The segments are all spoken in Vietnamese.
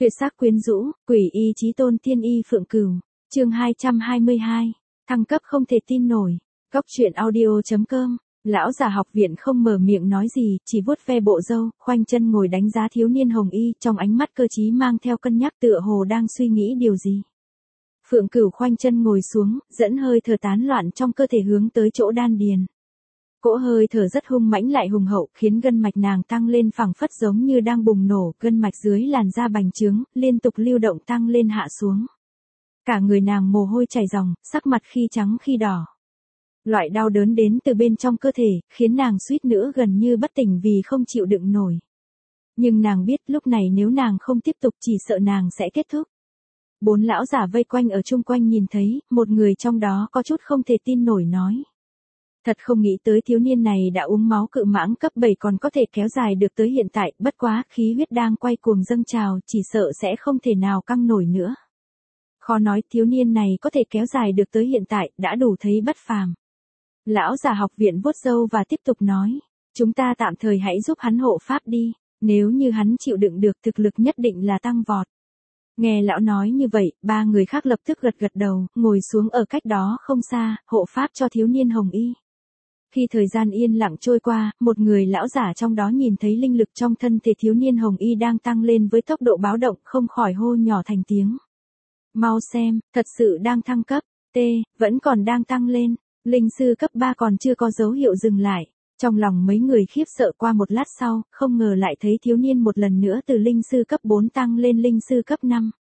Tuyệt sắc quyến rũ, quỷ y chí tôn tiên y Phượng Cửu. Chương 222. Thăng cấp không thể tin nổi. Góc truyện audio.com. Lão già học viện không mở miệng nói gì, chỉ vuốt ve bộ râu, khoanh chân ngồi đánh giá thiếu niên hồng y, trong ánh mắt cơ trí mang theo cân nhắc tựa hồ đang suy nghĩ điều gì. Phượng Cửu khoanh chân ngồi xuống, dẫn hơi thở tán loạn trong cơ thể hướng tới chỗ đan điền. Cỗ hơi thở rất hung mãnh lại hùng hậu, khiến gân mạch nàng tăng lên phẳng phất giống như đang bùng nổ, gân mạch dưới làn da bành trướng, liên tục lưu động tăng lên hạ xuống. Cả người nàng mồ hôi chảy ròng, sắc mặt khi trắng khi đỏ. Loại đau đớn đến từ bên trong cơ thể, khiến nàng suýt nữa gần như bất tỉnh vì không chịu đựng nổi. Nhưng nàng biết lúc này nếu nàng không tiếp tục chỉ sợ nàng sẽ kết thúc. 4 lão giả vây quanh ở chung quanh nhìn thấy, một người trong đó có chút không thể tin nổi nói. Thật không nghĩ tới thiếu niên này đã uống máu cự mãng cấp 7 còn có thể kéo dài được tới hiện tại, bất quá khí huyết đang quay cuồng dâng trào, chỉ sợ sẽ không thể nào căng nổi nữa. Khó nói thiếu niên này có thể kéo dài được tới hiện tại, đã đủ thấy bất phàm. Lão già học viện vuốt râu và tiếp tục nói, chúng ta tạm thời hãy giúp hắn hộ pháp đi, nếu như hắn chịu đựng được thực lực nhất định là tăng vọt. Nghe lão nói như vậy, 3 người khác lập tức gật gật đầu, ngồi xuống ở cách đó không xa, hộ pháp cho thiếu niên hồng y. Khi thời gian yên lặng trôi qua, một người lão giả trong đó nhìn thấy linh lực trong thân thể thiếu niên hồng y đang tăng lên với tốc độ báo động, không khỏi hô nhỏ thành tiếng. Mau xem, thật sự đang thăng cấp, vẫn còn đang tăng lên, linh sư cấp 3 còn chưa có dấu hiệu dừng lại. Trong lòng mấy người khiếp sợ qua một lát sau, không ngờ lại thấy thiếu niên một lần nữa từ linh sư cấp 4 tăng lên linh sư cấp 5.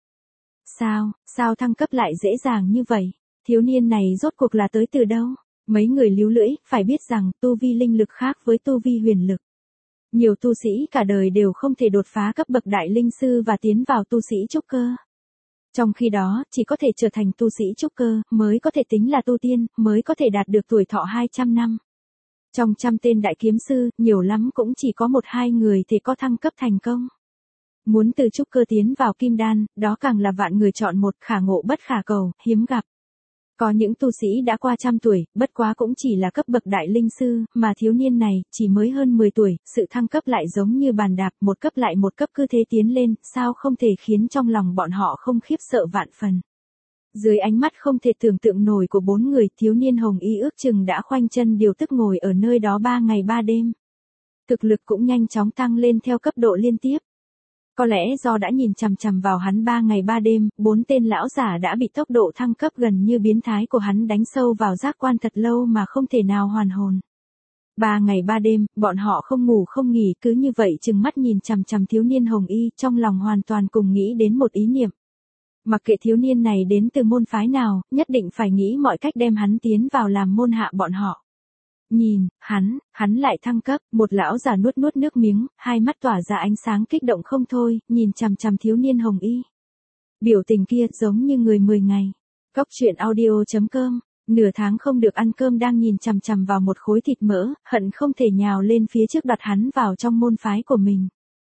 Sao thăng cấp lại dễ dàng như vậy? Thiếu niên này rốt cuộc là tới từ đâu? Mấy người líu lưỡi, phải biết rằng tu vi linh lực khác với tu vi huyền lực. Nhiều tu sĩ cả đời đều không thể đột phá cấp bậc đại linh sư và tiến vào tu sĩ trúc cơ. Trong khi đó, chỉ có thể trở thành tu sĩ trúc cơ, mới có thể tính là tu tiên, mới có thể đạt được tuổi thọ 200 năm. Trong 100 tên đại kiếm sư, nhiều lắm cũng chỉ có 1-2 người thì có thăng cấp thành công. Muốn từ trúc cơ tiến vào kim đan, đó càng là vạn người chọn một, khả ngộ bất khả cầu, hiếm gặp. Có những tu sĩ đã qua 100 tuổi, bất quá cũng chỉ là cấp bậc đại linh sư, mà thiếu niên này, chỉ mới hơn 10 tuổi, sự thăng cấp lại giống như bàn đạp, một cấp lại một cấp cứ thế tiến lên, sao không thể khiến trong lòng bọn họ không khiếp sợ vạn phần. Dưới ánh mắt không thể tưởng tượng nổi của 4 người, thiếu niên hồng y ước chừng đã khoanh chân điều tức ngồi ở nơi đó 3 ngày 3 đêm. Thực lực cũng nhanh chóng tăng lên theo cấp độ liên tiếp. Có lẽ do đã nhìn chằm chằm vào hắn 3 ngày 3 đêm, 4 tên lão giả đã bị tốc độ thăng cấp gần như biến thái của hắn đánh sâu vào giác quan thật lâu mà không thể nào hoàn hồn. 3 ngày 3 đêm, bọn họ không ngủ không nghỉ, cứ như vậy chừng mắt nhìn chằm chằm thiếu niên hồng y, trong lòng hoàn toàn cùng nghĩ đến một ý niệm. Mặc kệ thiếu niên này đến từ môn phái nào, nhất định phải nghĩ mọi cách đem hắn tiến vào làm môn hạ bọn họ. Nhìn, hắn lại thăng cấp, một lão già nuốt nước miếng, hai mắt tỏa ra ánh sáng kích động không thôi, nhìn chằm chằm thiếu niên hồng y. Biểu tình kia giống như người 10 ngày. Góc truyện audio.com, nửa tháng không được ăn cơm đang nhìn chằm chằm vào một khối thịt mỡ, hận không thể nhào lên phía trước đặt hắn vào trong môn phái của mình.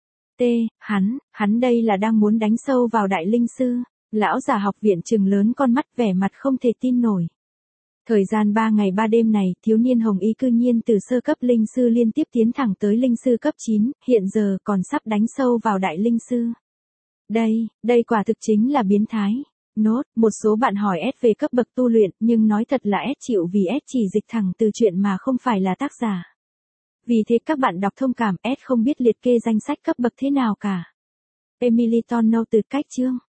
Hắn đây là đang muốn đánh sâu vào đại linh sư. Lão già học viện trừng lớn con mắt vẻ mặt không thể tin nổi. Thời gian 3 ngày 3 đêm này, thiếu niên hồng y cư nhiên từ sơ cấp linh sư liên tiếp tiến thẳng tới linh sư cấp 9, hiện giờ còn sắp đánh sâu vào đại linh sư. Đây quả thực chính là biến thái. Một số bạn hỏi S về cấp bậc tu luyện, nhưng nói thật là S chịu vì S chỉ dịch thẳng từ chuyện mà không phải là tác giả. Vì thế các bạn đọc thông cảm, S không biết liệt kê danh sách cấp bậc thế nào cả. Emily Tonno từ cách chương.